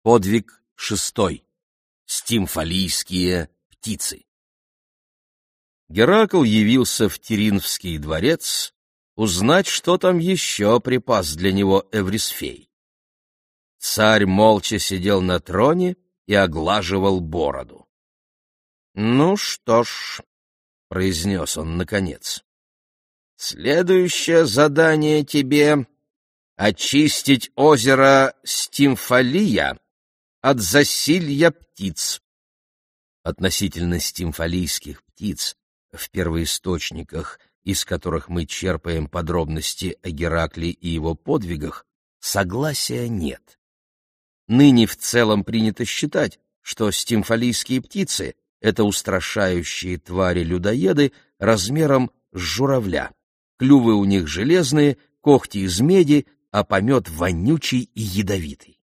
Подвиг 6. Стимфалийские птицы. Геракл явился в Теринфский дворец узнать, что там еще припас для него Эврисфей. Царь молча сидел на троне и оглаживал бороду. — Ну что ж, — произнес он наконец, — следующее задание тебе — очистить озеро Стимфалия от засилья птиц. Относительно стимфалийских птиц, в первоисточниках, из которых мы черпаем подробности о Геракле и его подвигах, согласия нет. Ныне в целом принято считать, что стимфалийские птицы — это устрашающие твари-людоеды размером с журавля. Клювы у них железные, когти из меди, а помет вонючий и ядовитый.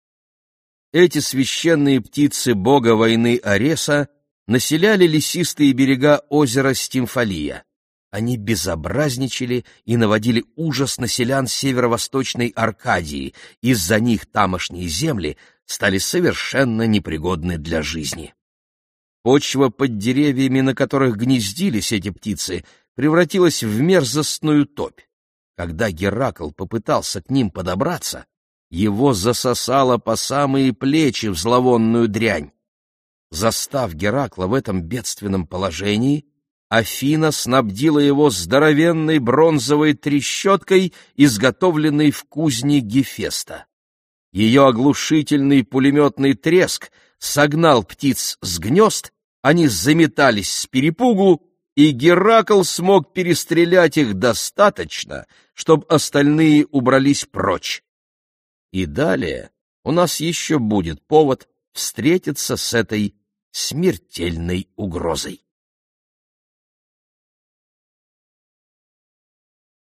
Эти священные птицы бога войны Ареса населяли лесистые берега озера Стимфалия. Они безобразничали и наводили ужас на селян северо-восточной Аркадии, из-за них тамошние земли стали совершенно непригодны для жизни. Почва под деревьями, на которых гнездились эти птицы, превратилась в мерзостную топь. Когда Геракл попытался к ним подобраться, его засосало по самые плечи в зловонную дрянь. Застав Геракла в этом бедственном положении, Афина снабдила его здоровенной бронзовой трещоткой, изготовленной в кузне Гефеста. Ее оглушительный пулеметный треск согнал птиц с гнезд, они заметались с перепугу, и Геракл смог перестрелять их достаточно, чтобы остальные убрались прочь. И далее у нас еще будет повод встретиться с этой смертельной угрозой.